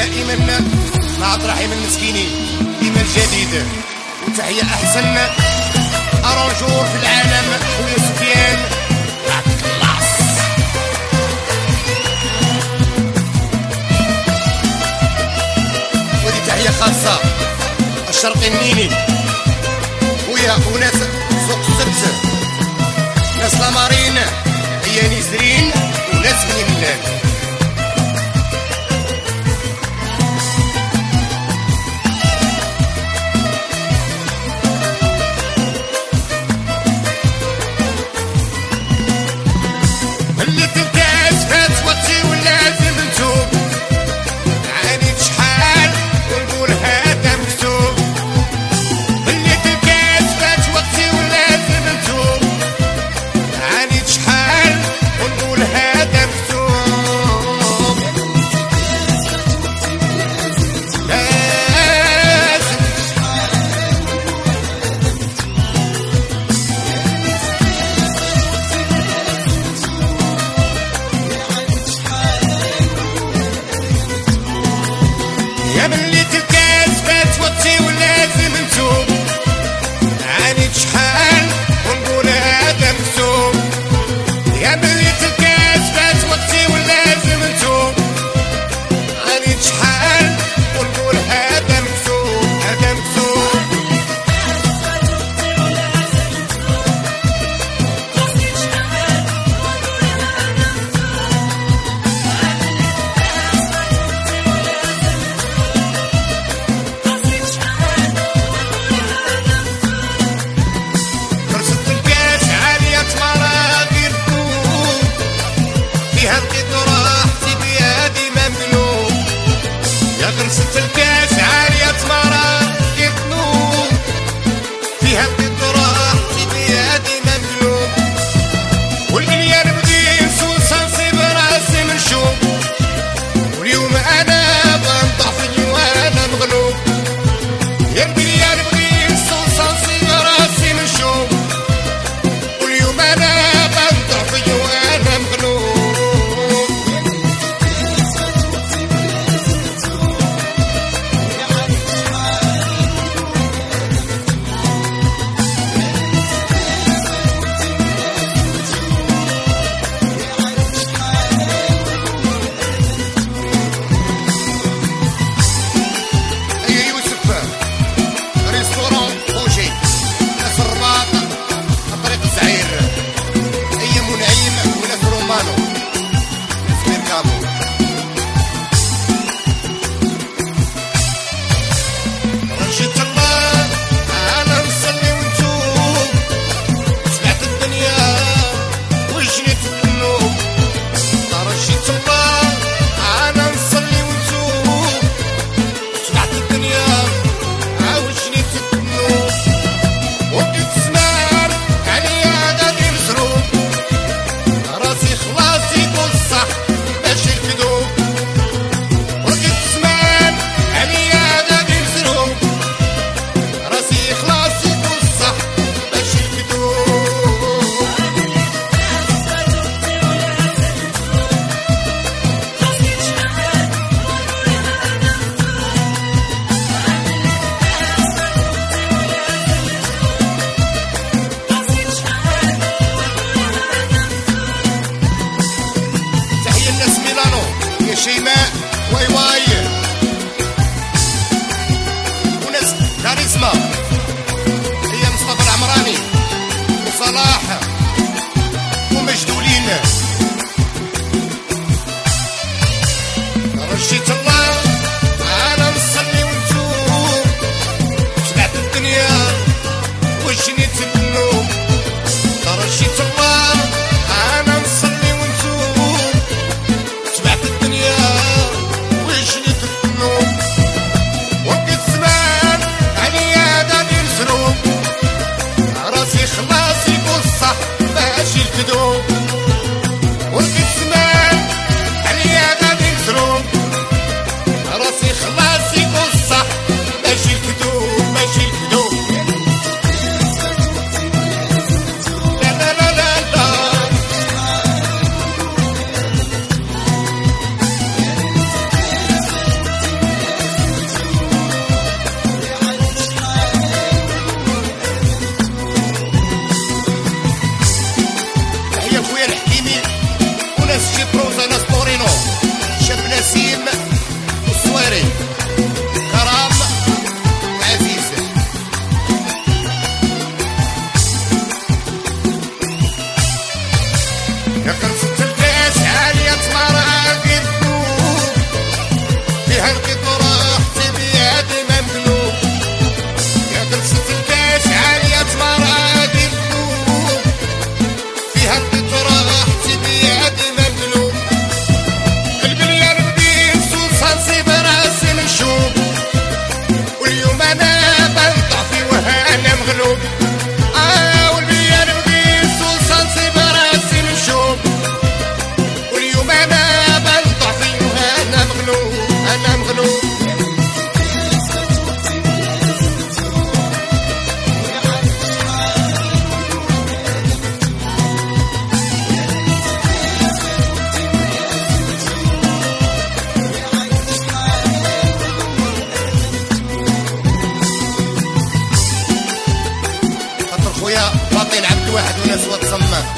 دائما مع رحيم المسكينين ديما الجديد. وتحية أحسن أرونجور في العالم خويا سفيان كلاس. ودي تحية خاصة الشرقي النيني خويا وناس سوق السبت، ناس لامارين عياني زرين وناس بني ملال. غرست الكاس عالية تمارا يتنوب فيها القطرة حتي بيادي مملوك، والقليان بدي نسوسها نصيب راسي منشوب، واليوم انا بنطح فيا وانا مغلوب. يا القليان بدي نسوسها نصيب راسي منشوب، واليوم انا بنطح فيا وانا مغلوب. راسي خلاص يا خلصت الكاس عالية تمرة غير الذنوب فيها لقيت راحتي بيدي مملوك يا خلصت الكاس عالية تمرة غير الذنوب فيها لقيت راحتي بيدي مملوك البلية نبين سوسة نصيب راسي نشوف واليوم انا بنطع في وهانا مغلوب والبلية نبين سوسة نصيب راسي نشوف واليوم انا بنطع في وهانا مغلوب انا مغلوب خاطر خويا باطين عبد واحد وناس وتصمم